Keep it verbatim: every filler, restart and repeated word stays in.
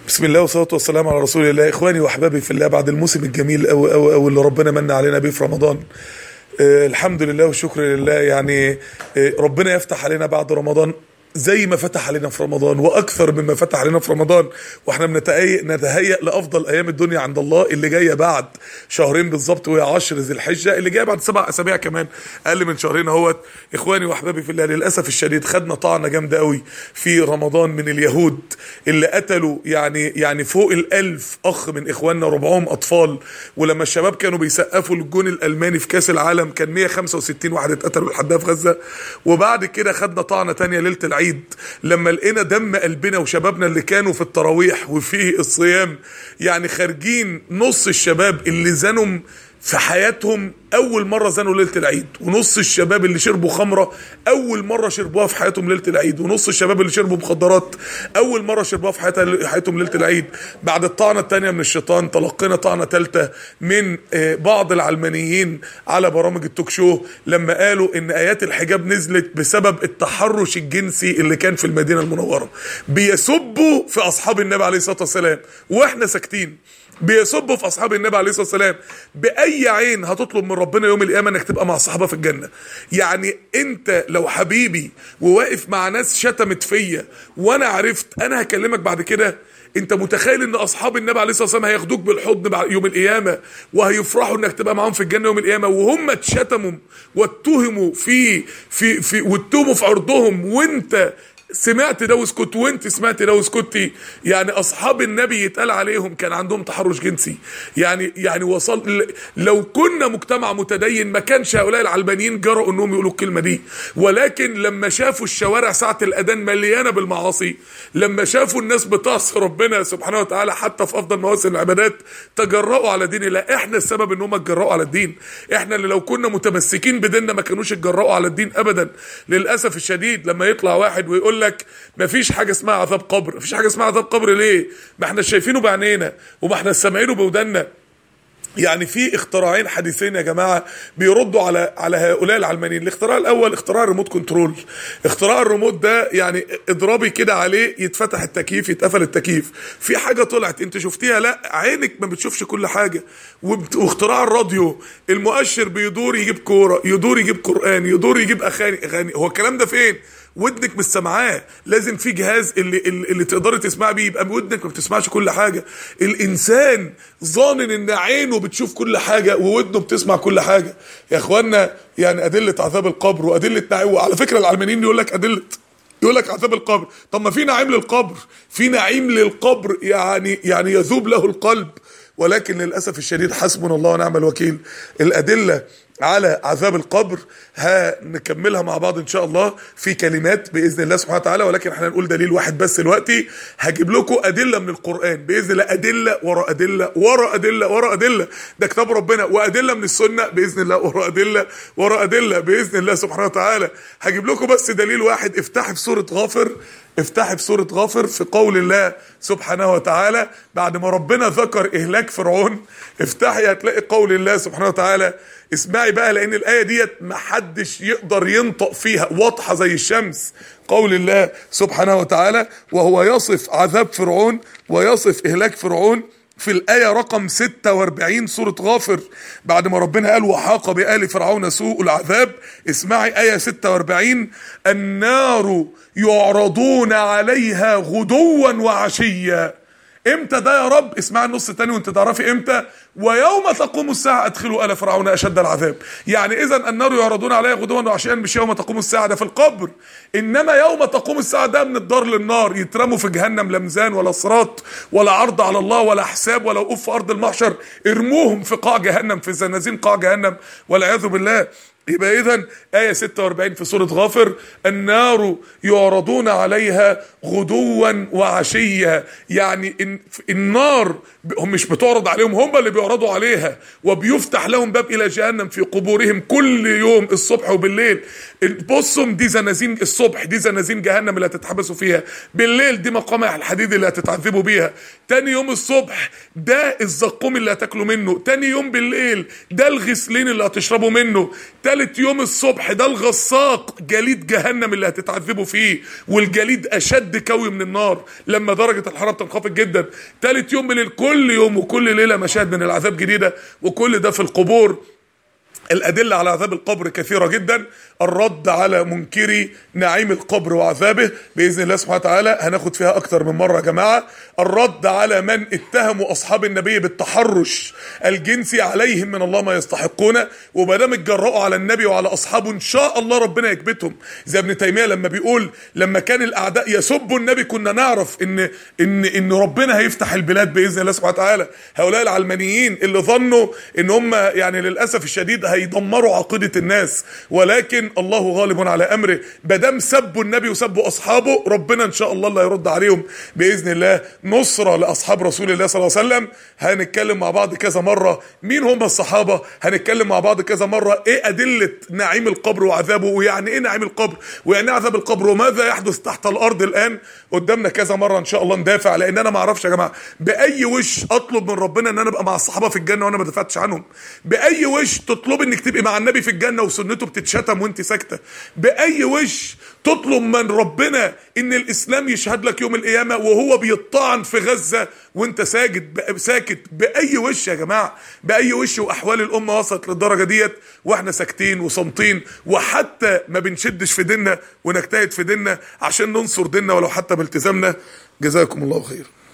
بسم الله والصلاة والسلام على رسول الله. إخواني وأحبابي في الله، بعد الموسم الجميل أو أو أو اللي ربنا من علينا بيه في رمضان، آه الحمد لله والشكر لله. يعني آه ربنا يفتح علينا بعد رمضان زي ما فتح علينا في رمضان وأكثر مما فتح علينا في رمضان، وإحنا بنتهيأ نتهيأ لأفضل أيام الدنيا عند الله اللي جاية بعد شهرين بالظبط، وهي عشر ذي الحجة اللي جاية بعد سبع أسابيع كمان، أقل من شهرين اهوت. إخواني وأحبابي في الله، للأسف الشديد خدنا طعنة جامدة قوي في رمضان من اليهود اللي قتلوا يعني يعني فوق الألف أخ من إخواننا، ربعهم أطفال. ولما الشباب كانوا بيسقفوا للجون الألماني في كأس العالم كان مية وخمسة وستين واحد اتقتلوا لحد في غزة. وبعد كده خدنا طعنة تانية ليلة العيد لما لقينا دم قلبنا وشبابنا اللي كانوا في التراويح وفي الصيام، يعني خارجين نص الشباب اللي زنوا في حياتهم اول مره زنوا ليله العيد، ونص الشباب اللي شربوا خمره اول مره شربوها في حياتهم ليله العيد، ونص الشباب اللي شربوا مخدرات اول مره شربوها في حياتهم ليله العيد. بعد الطعنه الثانيه من الشيطان تلقينا طعنه ثالثه من بعض العلمانيين على برامج التوك شو لما قالوا ان ايات الحجاب نزلت بسبب التحرش الجنسي اللي كان في المدينه المنوره. بيسبوا في اصحاب النبي عليه الصلاه والسلام واحنا ساكتين، بيسبوا في اصحاب النبي عليه الصلاه والسلام. باي عين هتطلب من ربنا يوم القيامه انك تبقى مع صحابه في الجنه؟ يعني انت لو حبيبي وواقف مع ناس شتمت فيا وانا عرفت انا هكلمك بعد كده، انت متخيل ان اصحاب النبي عليه الصلاه والسلام هياخدوك بالحضن يوم القيامه وهيفرحوا انك تبقى معاهم في الجنه يوم القيامه، وهم اتشتموا واتهموا في في في واتهموا في عرضهم وانت سمعت ده وسكت، وانت سمعت ده وسكتي؟ يعني اصحاب النبي يتقال عليهم كان عندهم تحرش جنسي. يعني يعني وصل لو كنا مجتمع متدين ما كانش هؤلاء العلمانيين جرؤوا انهم يقولوا الكلمه دي، ولكن لما شافوا الشوارع ساعه الاذان مليانه بالمعاصي، لما شافوا الناس بتعصي ربنا سبحانه وتعالى حتى في افضل مواسم العبادات، تجرؤوا على دين الله. احنا السبب ان هم اتجرؤوا على الدين، احنا اللي لو كنا متمسكين بديننا ما كانوش اتجرؤوا على الدين ابدا. للاسف الشديد لما يطلع واحد ويقول لك مفيش حاجه اسمها عذاب قبر، مفيش حاجه اسمها عذاب قبر ليه؟ ما احنا شايفينه بعينينا وما احنا سامعينه بودنا. يعني في اختراعين حديثين يا جماعه بيردوا على على هؤلاء العلمانيين. الاختراع الاول اختراع الريموت كنترول. اختراع الريموت ده يعني اضربي كده عليه يتفتح التكييف يتقفل التكييف. في حاجه طلعت انت شفتيها؟ لا، عينك ما بتشوفش كل حاجه. واختراع الراديو، المؤشر بيدور يجيب كوره، يدور يجيب قران، يدور يجيب اغاني اغاني. هو الكلام ده فين؟ ودنك مش سامعاه. لازم في جهاز اللي اللي تقدري تسمع بيه، يبقى ودنك ما بتسمعش كل حاجه. الانسان ظانن ان عينه بتشوف كل حاجه وودنه بتسمع كل حاجه. يا اخوانا يعني ادله عذاب القبر وادله نعيم، وعلى فكره العلمانيين يقول لك ادله يقول لك عذاب القبر، طب ما في نعيم للقبر، في نعيم للقبر يعني يعني يذوب له القلب. ولكن للاسف الشديد حسبنا الله ونعم الوكيل. الادله على عذاب القبر هنكملها مع بعض ان شاء الله في كلمات باذن الله سبحانه وتعالى، ولكن احنا هنقول دليل واحد بس دلوقتي. هجيب لكم ادله من القران باذن الله، ادله ورا ادله ورا ادله ورا ادله، ده كتاب ربنا، وادله من السنه باذن الله ورا ادله ورا ادله باذن الله سبحانه وتعالى. هجيب لكم بس دليل واحد. افتحي في سوره غافر، افتحي في سوره غافر في قول الله سبحانه وتعالى بعد ما ربنا ذكر اهلاك فرعون. افتحي هتلاقي قول الله سبحانه وتعالى. اسمعي بقى لان الايه ديت محدش يقدر ينطق فيها، واضحه زي الشمس. قول الله سبحانه وتعالى وهو يصف عذاب فرعون ويصف اهلاك فرعون في الآية رقم ستة واربعين سورة غافر، بعد ما ربنا قال وحاق بآل فرعون سوء العذاب. اسمعي آية ستة واربعين: النار يعرضون عليها غدوا وعشيا. امتى ده يا رب؟ اسمع النص الثاني وانت تعرفي امتى. ويوم تقوم الساعة ادخلوا آل فرعون أشد العذاب. يعني إذا النار يعرضون عليها غدوا وعشيا مش يوم تقوم الساعة، ده في القبر. إنما يوم تقوم الساعة ده من الدار للنار، يترموا في جهنم، لا ميزان ولا صراط ولا عرض على الله ولا حساب ولا وقوف في أرض المحشر، ارموهم في قاع جهنم، في زنازين قاع جهنم والعياذ بالله. يبقى إذن آية ستة واربعين في سورة غافر: النار يعرضون عليها غدوا وعشيا. يعني إن النار هم مش بتعرض عليهم، هم اللي بيعرضوا عليها، وبيفتح لهم باب إلى جهنم في قبورهم كل يوم الصبح وبالليل. بصوا دي زنازين الصبح، دي زنازين جهنم اللي هتتحبسوا فيها. بالليل دي مقامع الحديد اللي هتتعذبوا بيها. تاني يوم الصبح ده الزقوم اللي هتاكلوا منه. تاني يوم بالليل ده الغسلين اللي هتشربوا منه. تالت يوم الصبح ده الغساق، جليد جهنم اللي هتتعذبوا فيه، والجليد اشد كوي من النار لما درجة الحرارة بتنخفض جدا. تالت يوم من كل يوم وكل ليلة مشاهد من العذاب جديدة، وكل ده في القبور. الأدلة على عذاب القبر كثيرة جدا. الرد على منكري نعيم القبر وعذابه بإذن الله سبحانه وتعالى هناخد فيها أكتر من مرة يا جماعة. الرد على من اتهموا أصحاب النبي بالتحرش الجنسي، عليهم من الله ما يستحقون، ومادام اتجرأوا على النبي وعلى أصحابه إن شاء الله ربنا يكبتهم. زي ابن تيمية لما بيقول لما كان الأعداء يسبوا النبي كنا نعرف إن إن إن ربنا هيفتح البلاد بإذن الله سبحانه وتعالى. هؤلاء العلمانيين اللي ظنوا إن هم يعني للأسف الشديد هيدمروا عقيدة الناس، ولكن الله غالب على امره. بدم سبوا النبي وسبوا اصحابه ربنا ان شاء الله اللي هيرد عليهم باذن الله. نصره لاصحاب رسول الله صلى الله عليه وسلم. هنتكلم مع بعض كذا مره مين هم الصحابه، هنتكلم مع بعض كذا مره ايه ادله نعيم القبر وعذابه، ويعني ايه نعيم القبر، ويعني ايه عذاب القبر، وماذا يحدث تحت الارض الان. قدامنا كذا مره ان شاء الله ندافع، لان انا ما اعرفش يا جماعه باي وش اطلب من ربنا ان انا ابقى مع الصحابه في الجنه وانا ما دافعتش عنهم. باي وش تطلب انك تبقي مع النبي في الجنه وسنته بتتشتم وانت ساكته. باي وش تطلب من ربنا ان الاسلام يشهد لك يوم القيامه وهو بيطعن في غزه وانت ساجد ساكت. باي وش يا جماعه، باي وش. واحوال الامه وصلت للدرجه ديت واحنا ساكتين وصامتين، وحتى ما بنشدش في ديننا ونجتهد في ديننا عشان ننصر ديننا ولو حتى بالتزامنا. جزاكم الله خير.